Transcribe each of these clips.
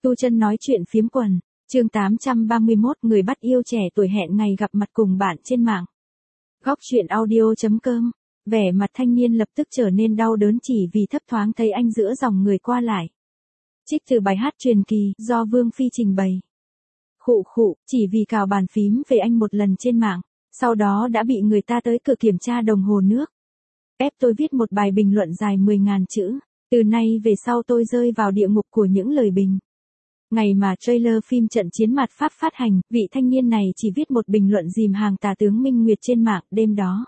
Tu Chân nói chuyện phiếm quần, chương 831 người bắt yêu trẻ tuổi hẹn ngày gặp mặt cùng bạn trên mạng. Góc truyện audio.com, vẻ mặt thanh niên lập tức trở nên đau đớn chỉ vì thấp thoáng thấy anh giữa dòng người qua lại. Trích từ bài hát truyền kỳ do Vương Phi trình bày. Khụ khụ, chỉ vì cào bàn phím về anh một lần trên mạng, sau đó đã bị người ta tới cửa kiểm tra đồng hồ nước. Ép tôi viết một bài bình luận dài 10.000 chữ, từ nay về sau tôi rơi vào địa ngục của những lời bình. Ngày mà trailer phim Trận Chiến Mạt Pháp phát hành, vị thanh niên này chỉ viết một bình luận dìm hàng tà tướng Minh Nguyệt trên mạng. Đêm đó,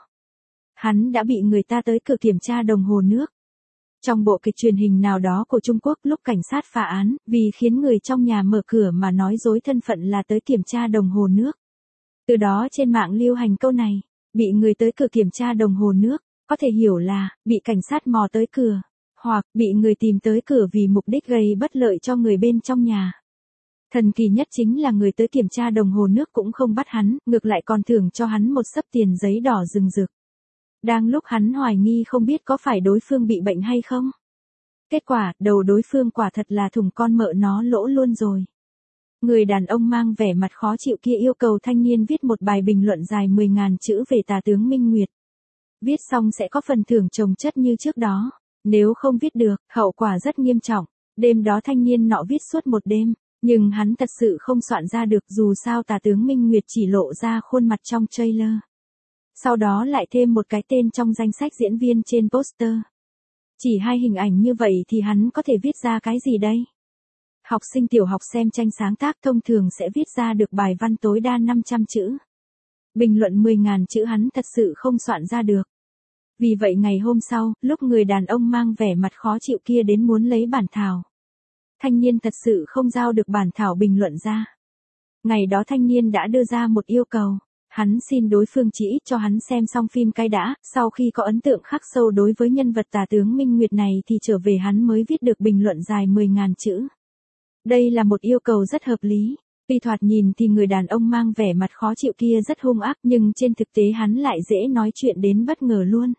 hắn đã bị người ta tới cửa kiểm tra đồng hồ nước. Trong bộ kịch truyền hình nào đó của Trung Quốc, lúc cảnh sát phá án, vì khiến người trong nhà mở cửa mà nói dối thân phận là tới kiểm tra đồng hồ nước. Từ đó trên mạng lưu hành câu này, bị người tới cửa kiểm tra đồng hồ nước, có thể hiểu là, bị cảnh sát mò tới cửa, hoặc bị người tìm tới cửa vì mục đích gây bất lợi cho người bên trong nhà. Thần kỳ nhất chính là người tới kiểm tra đồng hồ nước cũng không bắt hắn, ngược lại còn thưởng cho hắn một xấp tiền giấy đỏ rừng rực. Đang lúc hắn hoài nghi không biết có phải đối phương bị bệnh hay không. Kết quả, đầu đối phương quả thật là thùng con mợ nó lỗ luôn rồi. Người đàn ông mang vẻ mặt khó chịu kia yêu cầu thanh niên viết một bài bình luận dài 10.000 chữ về tà tướng Minh Nguyệt. Viết xong sẽ có phần thưởng chồng chất như trước đó. Nếu không viết được, hậu quả rất nghiêm trọng. Đêm đó thanh niên nọ viết suốt một đêm, nhưng hắn thật sự không soạn ra được, dù sao tà tướng Minh Nguyệt chỉ lộ ra khuôn mặt trong trailer. Sau đó lại thêm một cái tên trong danh sách diễn viên trên poster. Chỉ hai hình ảnh như vậy thì hắn có thể viết ra cái gì đây? Học sinh tiểu học xem tranh sáng tác thông thường sẽ viết ra được bài văn tối đa 500 chữ. Bình luận 10.000 chữ hắn thật sự không soạn ra được. Vì vậy ngày hôm sau, lúc người đàn ông mang vẻ mặt khó chịu kia đến muốn lấy bản thảo, thanh niên thật sự không giao được bản thảo bình luận ra. Ngày đó thanh niên đã đưa ra một yêu cầu, hắn xin đối phương chỉ cho hắn xem xong phim cái đã, sau khi có ấn tượng khắc sâu đối với nhân vật tà tướng Minh Nguyệt này thì trở về hắn mới viết được bình luận dài 10.000 chữ. Đây là một yêu cầu rất hợp lý. Tuy thoạt nhìn thì người đàn ông mang vẻ mặt khó chịu kia rất hung ác, nhưng trên thực tế hắn lại dễ nói chuyện đến bất ngờ luôn.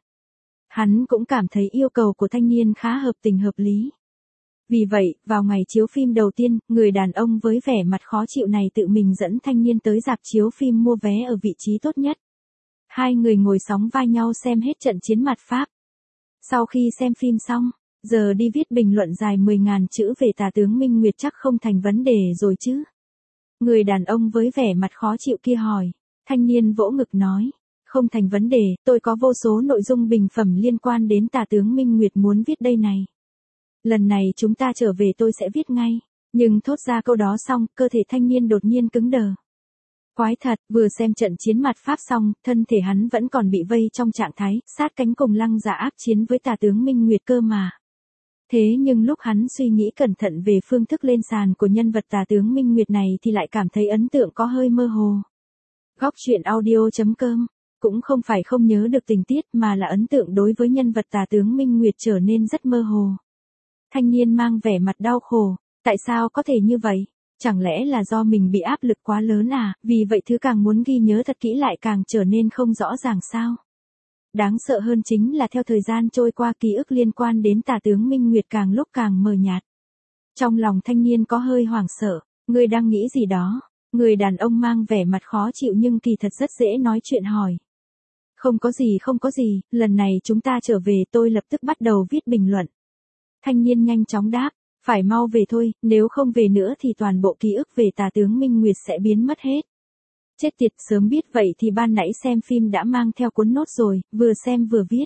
Hắn cũng cảm thấy yêu cầu của thanh niên khá hợp tình hợp lý. Vì vậy, vào ngày chiếu phim đầu tiên, người đàn ông với vẻ mặt khó chịu này tự mình dẫn thanh niên tới rạp chiếu phim mua vé ở vị trí tốt nhất. Hai người ngồi sóng vai nhau xem hết Trận Chiến Mạt Pháp. Sau khi xem phim xong, giờ đi viết bình luận dài 10.000 chữ về tà tướng Minh Nguyệt chắc không thành vấn đề rồi chứ? Người đàn ông với vẻ mặt khó chịu kia hỏi. Thanh niên vỗ ngực nói, không thành vấn đề, tôi có vô số nội dung bình phẩm liên quan đến tà tướng Minh Nguyệt muốn viết đây này. Lần này chúng ta trở về tôi sẽ viết ngay. Nhưng thốt ra câu đó xong, cơ thể thanh niên đột nhiên cứng đờ. Quái thật, vừa xem Trận Chiến Mạt Pháp xong, thân thể hắn vẫn còn bị vây trong trạng thái sát cánh cùng Lăng Dạ ác chiến với tà tướng Minh Nguyệt cơ mà. Thế nhưng lúc hắn suy nghĩ cẩn thận về phương thức lên sàn của nhân vật tà tướng Minh Nguyệt này thì lại cảm thấy ấn tượng có hơi mơ hồ. Góc truyện audio.com, cũng không phải không nhớ được tình tiết mà là ấn tượng đối với nhân vật tà tướng Minh Nguyệt trở nên rất mơ hồ. Thanh niên mang vẻ mặt đau khổ, tại sao có thể như vậy? Chẳng lẽ là do mình bị áp lực quá lớn à, vì vậy thứ càng muốn ghi nhớ thật kỹ lại càng trở nên không rõ ràng sao? Đáng sợ hơn chính là theo thời gian trôi qua ký ức liên quan đến tà tướng Minh Nguyệt càng lúc càng mờ nhạt. Trong lòng thanh niên có hơi hoảng sợ, người đang nghĩ gì đó? Người đàn ông mang vẻ mặt khó chịu nhưng kỳ thật rất dễ nói chuyện hỏi. Không có gì, lần này chúng ta trở về tôi lập tức bắt đầu viết bình luận. Thanh niên nhanh chóng đáp, phải mau về thôi, nếu không về nữa thì toàn bộ ký ức về tà tướng Minh Nguyệt sẽ biến mất hết. Chết tiệt, sớm biết vậy thì ban nãy xem phim đã mang theo cuốn nốt rồi, vừa xem vừa viết.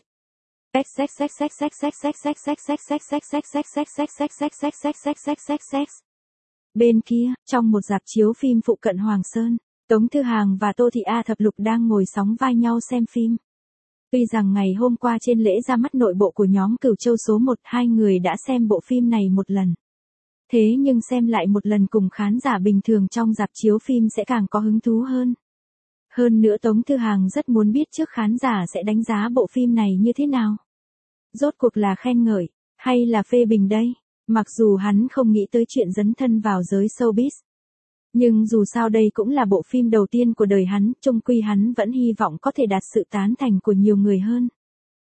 Bên kia, trong một rạp chiếu phim phụ cận Hoàng Sơn, Tống Thư Hàng và Tô Thị A Thập Lục đang ngồi sóng vai nhau xem phim. Tuy rằng ngày hôm qua trên lễ ra mắt nội bộ của nhóm Cửu Châu số 1, hai người đã xem bộ phim này một lần. Thế nhưng xem lại một lần cùng khán giả bình thường trong rạp chiếu phim sẽ càng có hứng thú hơn. Hơn nữa Tống Thư Hàng rất muốn biết trước khán giả sẽ đánh giá bộ phim này như thế nào. Rốt cuộc là khen ngợi, hay là phê bình đây? Mặc dù hắn không nghĩ tới chuyện dấn thân vào giới showbiz. Nhưng dù sao đây cũng là bộ phim đầu tiên của đời hắn, chung quy hắn vẫn hy vọng có thể đạt sự tán thành của nhiều người hơn.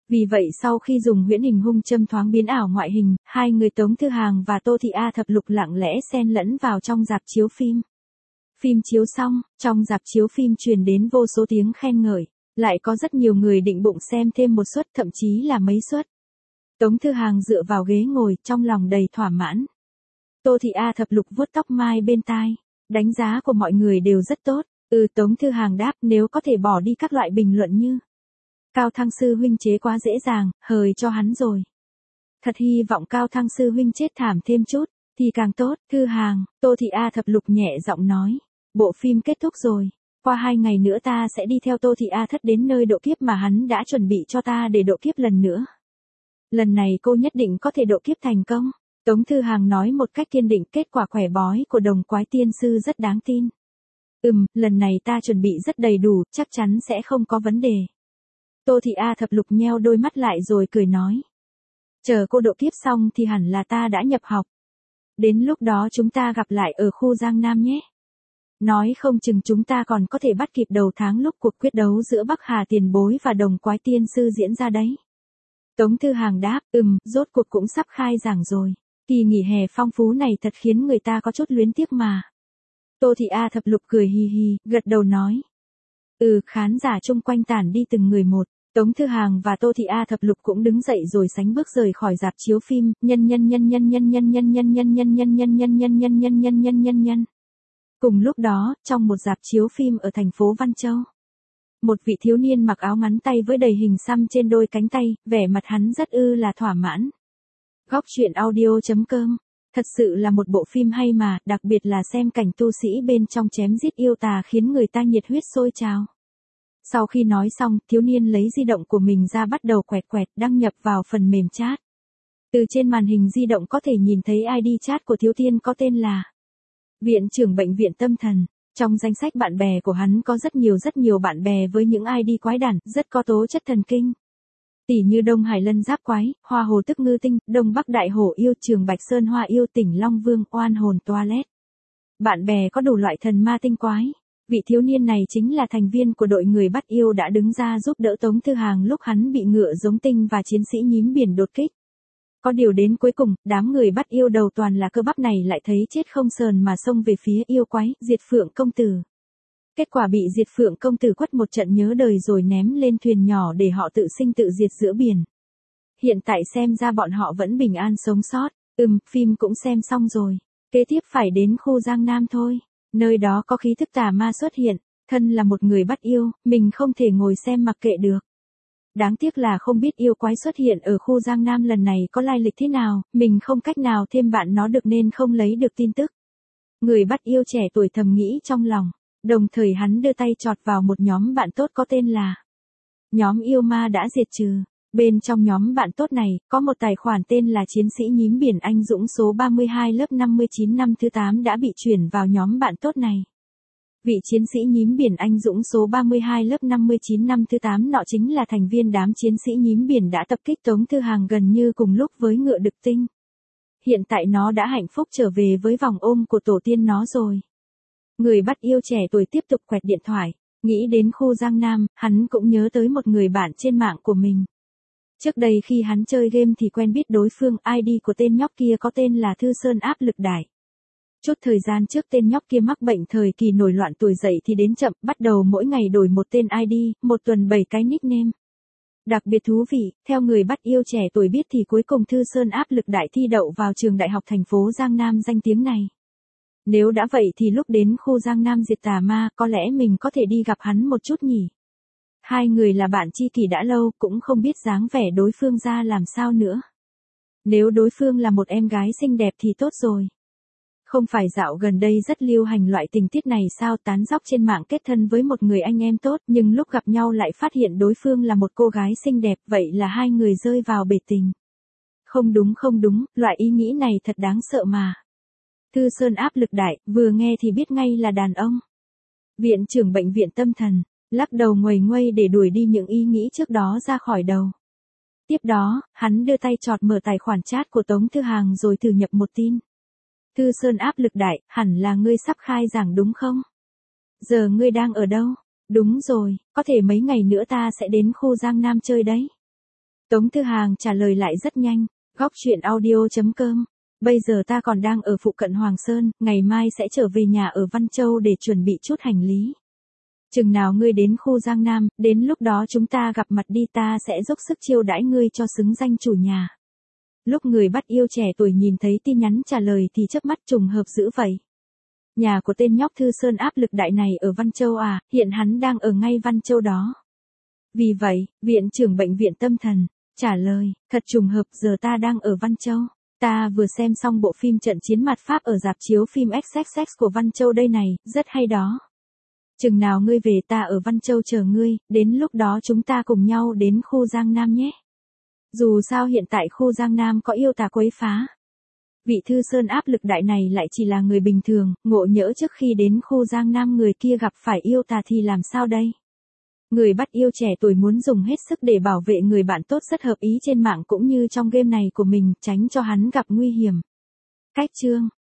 Vì vậy sau khi dùng huyễn hình hung châm thoáng biến ảo ngoại hình, hai người Tống Thư Hàng và Tô Thị A Thập Lục lặng lẽ xen lẫn vào trong rạp chiếu phim. Phim chiếu xong, trong rạp chiếu phim truyền đến vô số tiếng khen ngợi, lại có rất nhiều người định bụng xem thêm một suất, thậm chí là mấy suất. Tống Thư Hàng dựa vào ghế ngồi, trong lòng đầy thỏa mãn. Tô Thị A Thập Lục vuốt tóc mai bên tai, đánh giá của mọi người đều rất tốt. Tống Thư Hàng đáp, nếu có thể bỏ đi các loại bình luận như Cao Thăng sư huynh chế quá dễ dàng, hời cho hắn rồi. Thật hy vọng Cao Thăng sư huynh chết thảm thêm chút, thì càng tốt. Thư Hàng, Tô Thị A Thập Lục nhẹ giọng nói, bộ phim kết thúc rồi. Qua 2 ngày nữa ta sẽ đi theo Tô Thị A Thất đến nơi độ kiếp mà hắn đã chuẩn bị cho ta để độ kiếp lần nữa. Lần này cô nhất định có thể độ kiếp thành công. Tống Thư Hàng nói một cách kiên định, kết quả quẻ bói của Đồng Quái Tiên Sư rất đáng tin. Lần này ta chuẩn bị rất đầy đủ, chắc chắn sẽ không có vấn đề. Tô Thị A Thập Lục nheo đôi mắt lại rồi cười nói. Chờ cô độ kiếp xong thì hẳn là ta đã nhập học. Đến lúc đó chúng ta gặp lại ở khu Giang Nam nhé. Nói không chừng chúng ta còn có thể bắt kịp đầu tháng lúc cuộc quyết đấu giữa Bắc Hà Tiền Bối và Đồng Quái Tiên Sư diễn ra đấy. Tống Thư Hàng đáp, rốt cuộc cũng sắp khai giảng rồi. Kỳ nghỉ hè phong phú này thật khiến người ta có chút luyến tiếc mà. Tô Thị A Thập Lục cười hì hì, gật đầu nói. Khán giả chung quanh tản đi từng người một. Tống Thư Hàng và Tô Thị A Thập Lục cũng đứng dậy rồi sánh bước rời khỏi rạp chiếu phim. Cùng lúc đó, trong một rạp chiếu phim ở thành phố Văn Châu, một vị thiếu niên mặc áo ngắn tay với đầy hình xăm trên đôi cánh tay, vẻ mặt hắn rất là thỏa mãn. Góc truyện audio.com. Thật sự là một bộ phim hay mà, đặc biệt là xem cảnh tu sĩ bên trong chém giết yêu tà khiến người ta nhiệt huyết sôi trào. Sau khi nói xong, thiếu niên lấy di động của mình ra bắt đầu quẹt quẹt đăng nhập vào phần mềm chat. Từ trên màn hình di động có thể nhìn thấy ID chat của thiếu niên có tên là Viện trưởng Bệnh viện Tâm Thần. Trong danh sách bạn bè của hắn có rất nhiều bạn bè với những ID quái đản, rất có tố chất thần kinh. Tỷ như Đông Hải Lân Giáp Quái, Hoa Hồ Tức Ngư Tinh, Đông Bắc Đại Hổ Yêu, Trường Bạch Sơn Hoa Yêu, Tỉnh Long Vương, Oan Hồn Toilet. Bạn bè có đủ loại thần ma tinh quái. Vị thiếu niên này chính là thành viên của đội người bắt yêu đã đứng ra giúp đỡ Tống Thư Hàng lúc hắn bị ngựa giống tinh và chiến sĩ nhím biển đột kích. Có điều đến cuối cùng, đám người bắt yêu đầu toàn là cơ bắp này lại thấy chết không sờn mà xông về phía yêu quái, Diệt Phượng Công Tử. Kết quả bị Diệt Phượng Công Tử quất một trận nhớ đời rồi ném lên thuyền nhỏ để họ tự sinh tự diệt giữa biển. Hiện tại xem ra bọn họ vẫn bình an sống sót. Phim cũng xem xong rồi. Kế tiếp phải đến khu Giang Nam thôi. Nơi đó có khí thức tà ma xuất hiện. Thân là một người bắt yêu, mình không thể ngồi xem mặc kệ được. Đáng tiếc là không biết yêu quái xuất hiện ở khu Giang Nam lần này có lai lịch thế nào, mình không cách nào thêm bạn nó được nên không lấy được tin tức. Người bắt yêu trẻ tuổi thầm nghĩ trong lòng, đồng thời hắn đưa tay chọt vào một nhóm bạn tốt có tên là Nhóm Yêu Ma Đã Diệt Trừ. Bên trong nhóm bạn tốt này, có một tài khoản tên là Chiến sĩ Nhím Biển Anh Dũng số 32 lớp 59 năm thứ 8 đã bị chuyển vào nhóm bạn tốt này. Vị chiến sĩ nhím biển anh dũng số 32 lớp 59 năm thứ 8 nọ chính là thành viên đám chiến sĩ nhím biển đã tập kích Tống Thư Hàng gần như cùng lúc với ngựa đực tinh. Hiện tại nó đã hạnh phúc trở về với vòng ôm của tổ tiên nó rồi. Người bắt yêu trẻ tuổi tiếp tục quẹt điện thoại, nghĩ đến khu Giang Nam, hắn cũng nhớ tới một người bạn trên mạng của mình. Trước đây khi hắn chơi game thì quen biết đối phương, ID của tên nhóc kia có tên là Thư Sơn Áp Lực Đại. Chút thời gian trước tên nhóc kia mắc bệnh thời kỳ nổi loạn tuổi dậy thì đến chậm, bắt đầu mỗi ngày đổi một tên ID, một tuần 7 cái nickname. Đặc biệt thú vị, theo người bắt yêu trẻ tuổi biết thì cuối cùng Thư Sơn Áp Lực Đại thi đậu vào trường đại học thành phố Giang Nam danh tiếng này. Nếu đã vậy thì lúc đến khu Giang Nam diệt tà ma, có lẽ mình có thể đi gặp hắn một chút nhỉ. Hai người là bạn tri kỷ đã lâu, cũng không biết dáng vẻ đối phương ra làm sao nữa. Nếu đối phương là một em gái xinh đẹp thì tốt rồi. Không phải dạo gần đây rất lưu hành loại tình tiết này sao, tán dóc trên mạng kết thân với một người anh em tốt nhưng lúc gặp nhau lại phát hiện đối phương là một cô gái xinh đẹp, vậy là hai người rơi vào bể tình. Không đúng, loại ý nghĩ này thật đáng sợ mà. Thư Sơn Áp Lực Đại, vừa nghe thì biết ngay là đàn ông. Viện trưởng Bệnh viện Tâm Thần, lắc đầu nguầy nguây để đuổi đi những ý nghĩ trước đó ra khỏi đầu. Tiếp đó, hắn đưa tay chọt mở tài khoản chat của Tống Thư Hàng rồi thử nhập một tin. Thư Sơn Áp Lực Đại, hẳn là ngươi sắp khai giảng đúng không? Giờ ngươi đang ở đâu? Đúng rồi, có thể mấy ngày nữa ta sẽ đến khu Giang Nam chơi đấy. Tống Thư Hàng trả lời lại rất nhanh. Góc chuyện audio.com. Bây giờ ta còn đang ở phụ cận Hoàng Sơn, ngày mai sẽ trở về nhà ở Văn Châu để chuẩn bị chút hành lý. Chừng nào ngươi đến khu Giang Nam, đến lúc đó chúng ta gặp mặt đi, ta sẽ dốc sức chiêu đãi ngươi cho xứng danh chủ nhà. Lúc người bắt yêu trẻ tuổi nhìn thấy tin nhắn trả lời thì chớp mắt, trùng hợp dữ vậy. Nhà của tên nhóc Thư Sơn áp lực đại này ở Văn Châu à, hiện hắn đang ở ngay Văn Châu đó. Vì vậy, viện trưởng bệnh viện tâm thần trả lời, thật trùng hợp, giờ ta đang ở Văn Châu. Ta vừa xem xong bộ phim Trận chiến mặt Pháp ở rạp chiếu phim XXX của Văn Châu đây này, rất hay đó. Chừng nào ngươi về ta ở Văn Châu chờ ngươi, đến lúc đó chúng ta cùng nhau đến khu Giang Nam nhé. Dù sao hiện tại khu Giang Nam có yêu tà quấy phá. Vị Thư Sơn áp lực đại này lại chỉ là người bình thường, ngộ nhỡ trước khi đến khu Giang Nam người kia gặp phải yêu tà thì làm sao đây? Người bắt yêu trẻ tuổi muốn dùng hết sức để bảo vệ người bạn tốt rất hợp ý trên mạng cũng như trong game này của mình, tránh cho hắn gặp nguy hiểm. Cách chương